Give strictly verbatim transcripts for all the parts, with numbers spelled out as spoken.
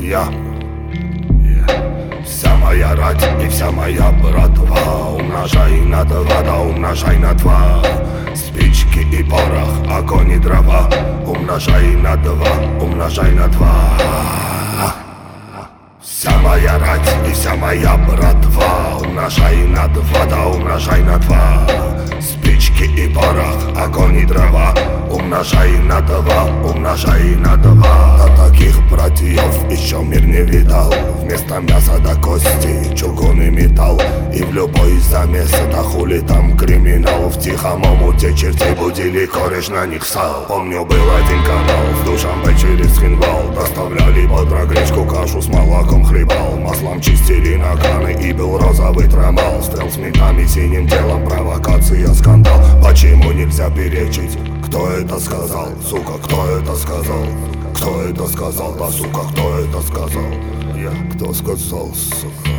я, я. Вся моя рать и вся моя братва, умножай на два, да умножай на два. Спички и порох, огонь и дрова, умножай на два, умножай на два. Вся моя рать и вся моя братва, умножай на два, да умножай на два. Спички и порох, огонь и дрова, умножай на два, умножай на два. Да таких братьев еще мир не видал. Вместо мяса до кости чугун и металл. И в любой замес, да хули там криминал. В тихом омуте чертей будили, кореш на них сал. Помню, был один канал, в Душанбе через Хинвал. Доставляли под гречку, кашу с молоком хлебал. Маслом чистили наганы и был розовый трамал. Стрел с ментами, синим телом, провокация, скандал. Почему нельзя перечить? Кто это сказал? Сука, кто это сказал? Кто это сказал? Да, сука, кто это сказал? Я. Кто сказал, сука?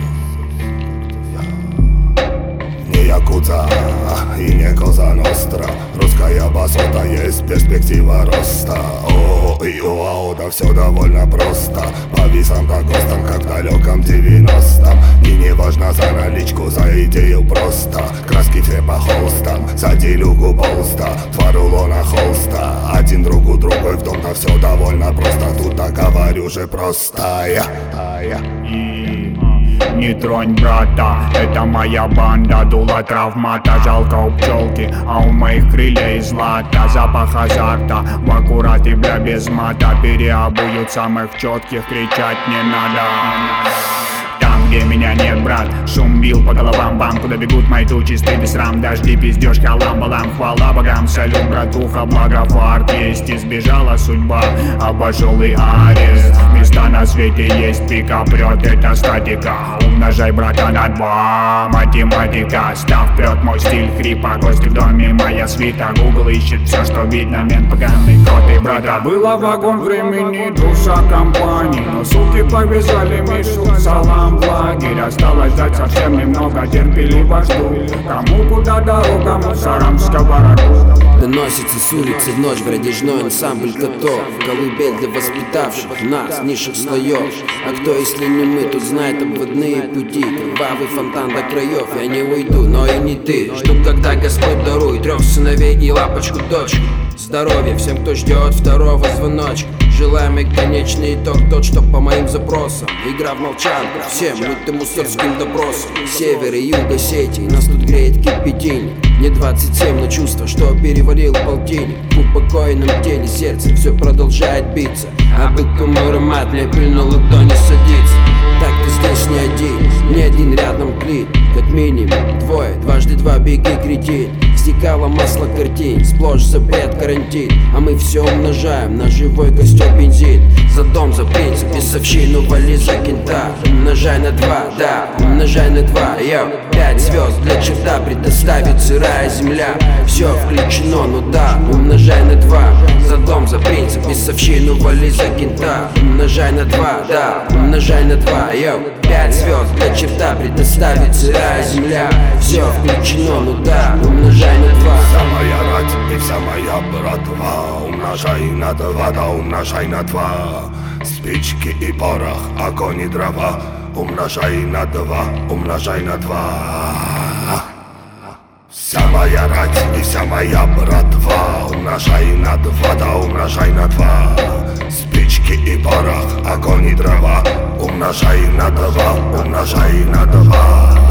Не якудза и не коза ностра. Русская басота, есть перспектива роста. О, и о, да все довольно просто. По висам да ГОСТам, как в далеком девяностом. И не важно за наличку, за идею просто. Краски все по холстам, за делюгу полста. Два рулона холста, один другу другой в дом. Да все довольно просто, тут так говорю же просто. Я, я. Не тронь брата, это моя банда. Дула травмата, жалко у пчелки, а у моих крылья из злата. Запах азарта, в аккурат и бля без мата. Переобуют самых четких, кричать не надо. Там, где меня нет, брат, шум бил по головам, бам. Куда бегут мои тучи, стыд и срам. Дожди, пиздеж, халам-балам, хвала богам. Салют, братуха, благо фарт есть. Избежала судьба, обошел и арест. Места на свете есть, пика прет, это статика. Умножай, брата, на два, математика. Став прет мой стиль хрипа, гости в доме, моя свита. Гугл ищет все, что видно, мент поганый кот и брата. Было вагон времени, душа компании, но суки повязали Мишу, салам в лагерь. Осталось ждать совсем немного, терпеливо жду. Кому куда дорога, мусорам в сковороду. Доносится с улицы в ночь градежной ансамбль котов. Колыбель для воспитавших нас низших слоев. А кто, если не мы, тут знает обводные пути. Кровавый фонтан до краев, я не уйду, но и не ты. Жду, когда Господь дарует трех сыновей и лапочку дочку. Здоровья всем, кто ждет второго звоночка. Желаемый конечный итог тот, что по моим запросам. Игра в молчанку, всем лютым мусорским допросам. Север и юг Осетии, нас тут греет кипятильник. Мне двадцать семь, но чувство, что перевалил полтинник. В упокоенном теле сердце все продолжает биться. А бык мой аромат мне прильнул, кто не садится. Так ты здесь не один, ни один рядом клин. Как минимум двое, дважды два беги, кретин. Стекало масло картин, сплошь запрет карантин. А мы все умножаем на живой костер бензин. За дом, за принцип, бесовщину вали за кента. Умножай на два, да, умножай на два, йоу. Пять звезд для черта предоставит сырая земля. Все включено, ну да, умножай на два. За дом, за принцип, бесовщину вали за кента. Умножай на два, да, умножай на два, йоу. Пять звезд для черта предоставит сырая земля. Все включено, ну да, умножай на два. Вся моя рать и вся моя братва, умножай на два, да умножай на два. Спички и порох, огонь и дрова, умножай на два, умножай на два. Вся моя рать и вся моя братва, умножай на два, да умножай на два. Спички и порох, огонь и дрова, умножай на два, умножай на два.